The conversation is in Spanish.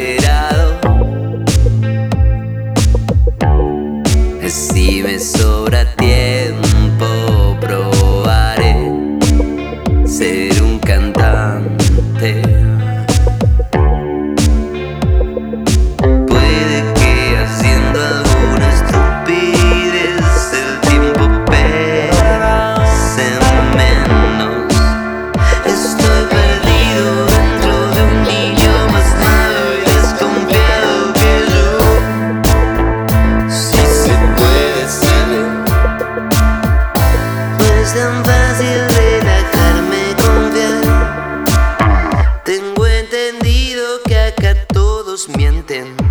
desesperado. Si me sobra tiempo, probaré ser un cantante. Puede que haciendo alguna estupidez el tiempo pese menos. Estoy perdido dentro de un niño más malo y desconfiado que yo. Si se puede saber, no es tan fácil relajarme, confiar. Tengo entendido que acá todos mienten.